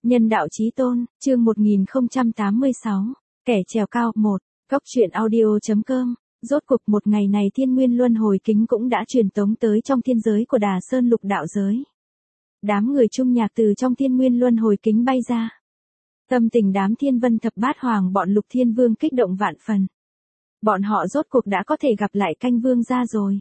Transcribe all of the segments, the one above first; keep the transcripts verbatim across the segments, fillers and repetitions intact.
Nhân đạo chí tôn, chương một nghìn không trăm tám mươi sáu, kẻ trèo cao, một, góc truyện audio.com, rốt cục một ngày này thiên nguyên luân hồi kính cũng đã truyền tống tới trong thiên giới của Đà Sơn lục đạo giới. Đám người trung nhạc từ trong thiên nguyên luân hồi kính bay ra. Tâm tình đám thiên vân thập bát hoàng bọn lục thiên vương kích động vạn phần. Bọn họ rốt cuộc đã có thể gặp lại canh vương gia rồi.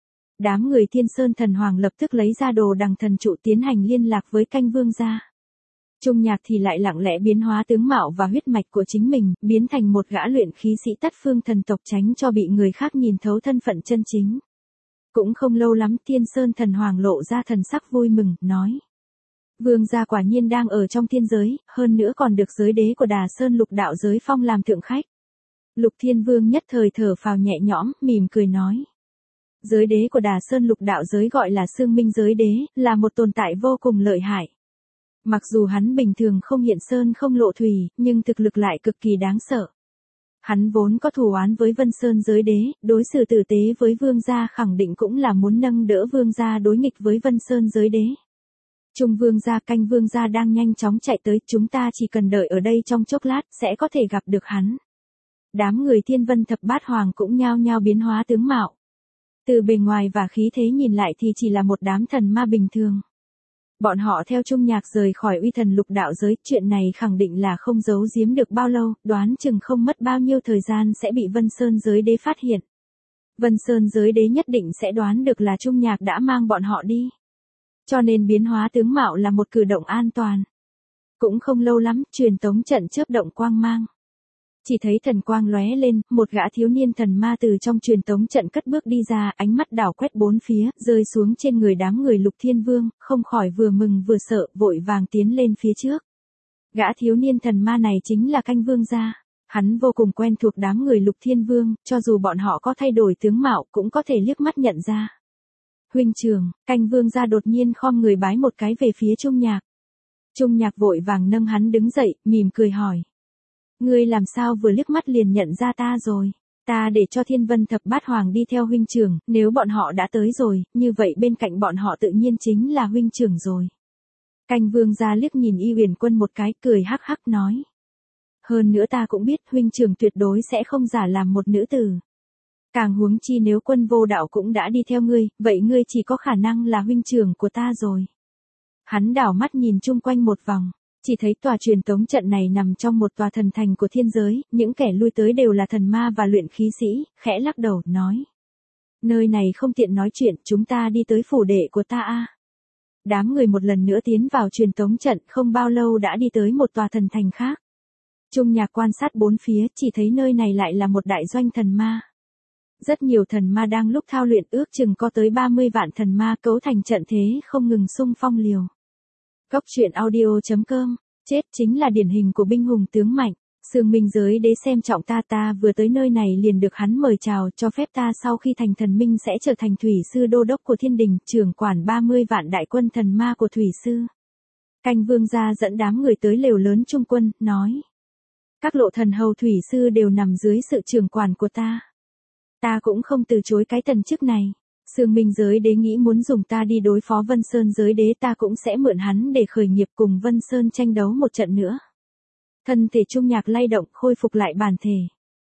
Đám người thiên sơn thần hoàng lập tức lấy ra đồ đằng thần trụ tiến hành liên lạc với canh vương gia. Trung nhạc thì lại lặng lẽ biến hóa tướng mạo và huyết mạch của chính mình, biến thành một gã luyện khí sĩ tất phương thần tộc tránh cho bị người khác nhìn thấu thân phận chân chính. Cũng không lâu lắm thiên sơn thần hoàng lộ ra thần sắc vui mừng, nói. Vương gia quả nhiên đang ở trong thiên giới, hơn nữa còn được giới đế của Đà Sơn lục đạo giới phong làm thượng khách. Lục thiên vương nhất thời thở phào nhẹ nhõm, mỉm cười nói. Giới đế của Đà Sơn lục đạo giới gọi là Xương Minh giới đế, là một tồn tại vô cùng lợi hại. Mặc dù hắn bình thường không hiện sơn không lộ thủy, nhưng thực lực lại cực kỳ đáng sợ. Hắn vốn có thù oán với Vân Sơn giới đế, đối xử tử tế với vương gia khẳng định cũng là muốn nâng đỡ vương gia đối nghịch với Vân Sơn giới đế. Trung vương gia canh vương gia đang nhanh chóng chạy tới, chúng ta chỉ cần đợi ở đây trong chốc lát sẽ có thể gặp được hắn. Đám người thiên vân thập bát hoàng cũng nhao nhao biến hóa tướng mạo. Từ bề ngoài và khí thế nhìn lại thì chỉ là một đám thần ma bình thường. Bọn họ theo Trung nhạc rời khỏi uy thần lục đạo giới, chuyện này khẳng định là không giấu giếm được bao lâu, đoán chừng không mất bao nhiêu thời gian sẽ bị Vân Sơn giới đế phát hiện. Vân Sơn giới đế nhất định sẽ đoán được là Trung nhạc đã mang bọn họ đi. Cho nên biến hóa tướng mạo là một cử động an toàn. Cũng không lâu lắm, truyền tống trận chớp động quang mang. Chỉ thấy thần quang lóe lên, một gã thiếu niên thần ma từ trong truyền tống trận cất bước đi ra, ánh mắt đảo quét bốn phía, rơi xuống trên người đám người lục thiên vương, không khỏi vừa mừng vừa sợ, vội vàng tiến lên phía trước. Gã thiếu niên thần ma này chính là canh vương gia. Hắn vô cùng quen thuộc đám người lục thiên vương, cho dù bọn họ có thay đổi tướng mạo cũng có thể liếc mắt nhận ra. Huynh trưởng, canh vương gia đột nhiên khom người bái một cái về phía Trung nhạc. Trung nhạc vội vàng nâng hắn đứng dậy, mỉm cười hỏi. Ngươi làm sao vừa liếc mắt liền nhận ra ta rồi? Ta để cho thiên vân thập bát hoàng đi theo huynh trưởng, nếu bọn họ đã tới rồi, như vậy bên cạnh bọn họ tự nhiên chính là huynh trưởng rồi. Canh vương gia liếc nhìn Y Huyền Quân một cái, cười hắc hắc nói. Hơn nữa ta cũng biết huynh trưởng tuyệt đối sẽ không giả làm một nữ tử. Càng huống chi nếu Quân vô đạo cũng đã đi theo ngươi, vậy ngươi chỉ có khả năng là huynh trưởng của ta rồi. Hắn đảo mắt nhìn chung quanh một vòng. Chỉ thấy tòa truyền tống trận này nằm trong một tòa thần thành của thiên giới, những kẻ lui tới đều là thần ma và luyện khí sĩ, khẽ lắc đầu, nói. Nơi này không tiện nói chuyện, chúng ta đi tới phủ đệ của ta a. Đám người một lần nữa tiến vào truyền tống trận, không bao lâu đã đi tới một tòa thần thành khác. Trung nhạc quan sát bốn phía, chỉ thấy nơi này lại là một đại doanh thần ma. Rất nhiều thần ma đang lúc thao luyện, ước chừng có tới ba mươi vạn thần ma cấu thành trận thế không ngừng xung phong liều. Góc truyện audio.com, chết chính là điển hình của binh hùng tướng mạnh. Xương Minh giới đế xem trọng ta, ta vừa tới nơi này liền được hắn mời chào, cho phép ta sau khi thành thần minh sẽ trở thành thủy sư đô đốc của thiên đình, trưởng quản ba mươi vạn đại quân thần ma của thủy sư. Canh vương gia dẫn đám người tới lều lớn trung quân, nói. Các lộ thần hầu thủy sư đều nằm dưới sự trưởng quản của ta. Ta cũng không từ chối cái tần chức này. Xương Minh giới đế nghĩ muốn dùng ta đi đối phó Vân Sơn giới đế, ta cũng sẽ mượn hắn để khởi nghiệp cùng Vân Sơn tranh đấu một trận nữa. Thân thể Trung nhạc lay động, khôi phục lại bản thể.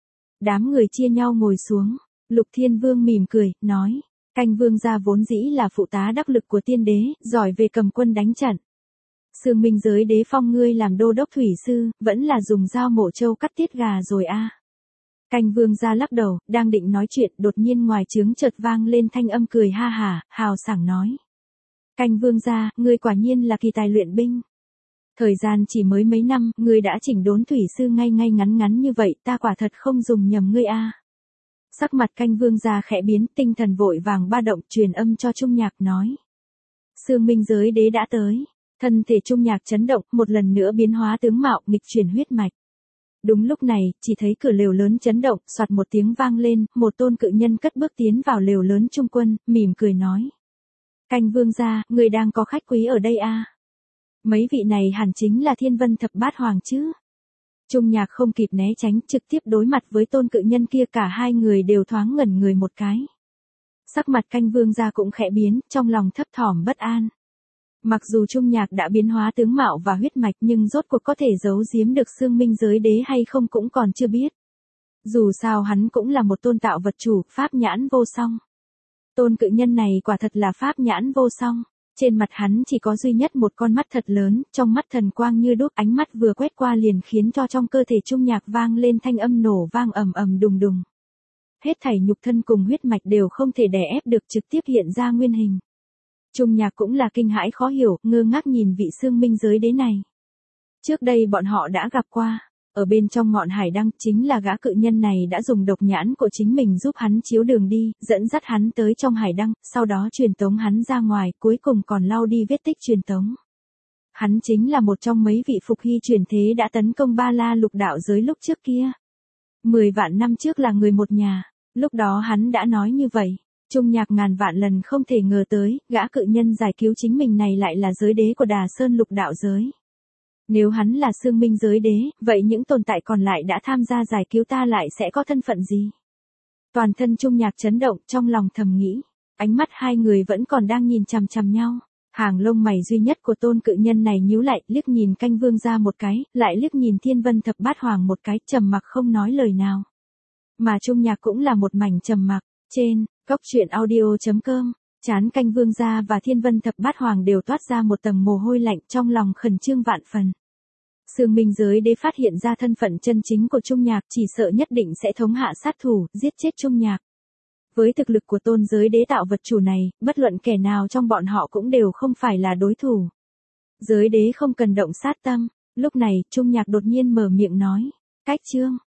Đám người chia nhau ngồi xuống, Lục Thiên Vương mỉm cười, nói, canh vương gia vốn dĩ là phụ tá đắc lực của tiên đế, giỏi về cầm quân đánh trận. Xương Minh giới đế phong ngươi làm đô đốc thủy sư, vẫn là dùng dao mổ trâu cắt tiết gà rồi a. Canh vương gia lắc đầu, đang định nói chuyện, đột nhiên ngoài trướng chợt vang lên thanh âm cười ha hả, hào sảng nói. Canh vương gia, ngươi quả nhiên là kỳ tài luyện binh. Thời gian chỉ mới mấy năm, ngươi đã chỉnh đốn thủy sư ngay ngay ngắn ngắn như vậy, ta quả thật không dùng nhầm ngươi a. Sắc mặt canh vương gia khẽ biến, tinh thần vội vàng ba động, truyền âm cho Trung nhạc nói. Xương Minh giới đế đã tới. Thân thể Trung nhạc chấn động, một lần nữa biến hóa tướng mạo, nghịch chuyển huyết mạch. Đúng lúc này, chỉ thấy cửa lều lớn chấn động, soạt một tiếng vang lên, một tôn cự nhân cất bước tiến vào lều lớn trung quân, mỉm cười nói. Canh vương gia, người đang có khách quý ở đây a. Mấy vị này hẳn chính là thiên vân thập bát hoàng chứ. Trung nhạc không kịp né tránh, trực tiếp đối mặt với tôn cự nhân kia, cả hai người đều thoáng ngẩn người một cái. Sắc mặt canh vương gia cũng khẽ biến, trong lòng thấp thỏm bất an. Mặc dù Trung Nhạc đã biến hóa tướng mạo và huyết mạch nhưng rốt cuộc có thể giấu giếm được xương minh giới đế hay không cũng còn chưa biết. Dù sao hắn cũng là một tôn tạo vật chủ, pháp nhãn vô song. Tôn cự nhân này quả thật là pháp nhãn vô song. Trên mặt hắn chỉ có duy nhất một con mắt thật lớn, trong mắt thần quang như đuốc, ánh mắt vừa quét qua liền khiến cho trong cơ thể Trung Nhạc vang lên thanh âm nổ vang ầm ầm đùng đùng. Hết thảy nhục thân cùng huyết mạch đều không thể đè ép được trực tiếp hiện ra nguyên hình. Trung Nhạc cũng là kinh hãi khó hiểu, ngơ ngác nhìn vị xương minh giới đế này. Trước đây bọn họ đã gặp qua, ở bên trong ngọn hải đăng, chính là gã cự nhân này đã dùng độc nhãn của chính mình giúp hắn chiếu đường đi, dẫn dắt hắn tới trong hải đăng, sau đó truyền tống hắn ra ngoài, cuối cùng còn lau đi vết tích truyền tống. Hắn chính là một trong mấy vị phục hy truyền thế đã tấn công Ba La lục đạo giới lúc trước kia. Mười vạn năm trước là người một nhà, lúc đó hắn đã nói như vậy. Trung Nhạc ngàn vạn lần không thể ngờ tới, gã cự nhân giải cứu chính mình này lại là giới đế của Đà Sơn lục đạo giới. Nếu hắn là xương minh giới đế, vậy những tồn tại còn lại đã tham gia giải cứu ta lại sẽ có thân phận gì? Toàn thân Trung Nhạc chấn động, trong lòng thầm nghĩ. Ánh mắt hai người vẫn còn đang nhìn chằm chằm nhau. Hàng lông mày duy nhất của tôn cự nhân này nhíu lại, liếc nhìn Canh Vương ra một cái, lại liếc nhìn Thiên Vân Thập Bát Hoàng một cái, trầm mặc không nói lời nào. Mà Trung Nhạc cũng là một mảnh trầm mặc. Trên cốc truyện audio chấm com, trán Canh Vương gia và Thiên Vân Thập Bát Hoàng đều toát ra một tầng mồ hôi lạnh, trong lòng khẩn trương vạn phần. Xương minh giới đế phát hiện ra thân phận chân chính của Trung Nhạc, chỉ sợ nhất định sẽ thống hạ sát thủ, giết chết Trung Nhạc. Với thực lực của tôn giới đế tạo vật chủ này, bất luận kẻ nào trong bọn họ cũng đều không phải là đối thủ. Giới đế không cần động sát tâm. Lúc này, Trung Nhạc đột nhiên mở miệng nói. Cách chương.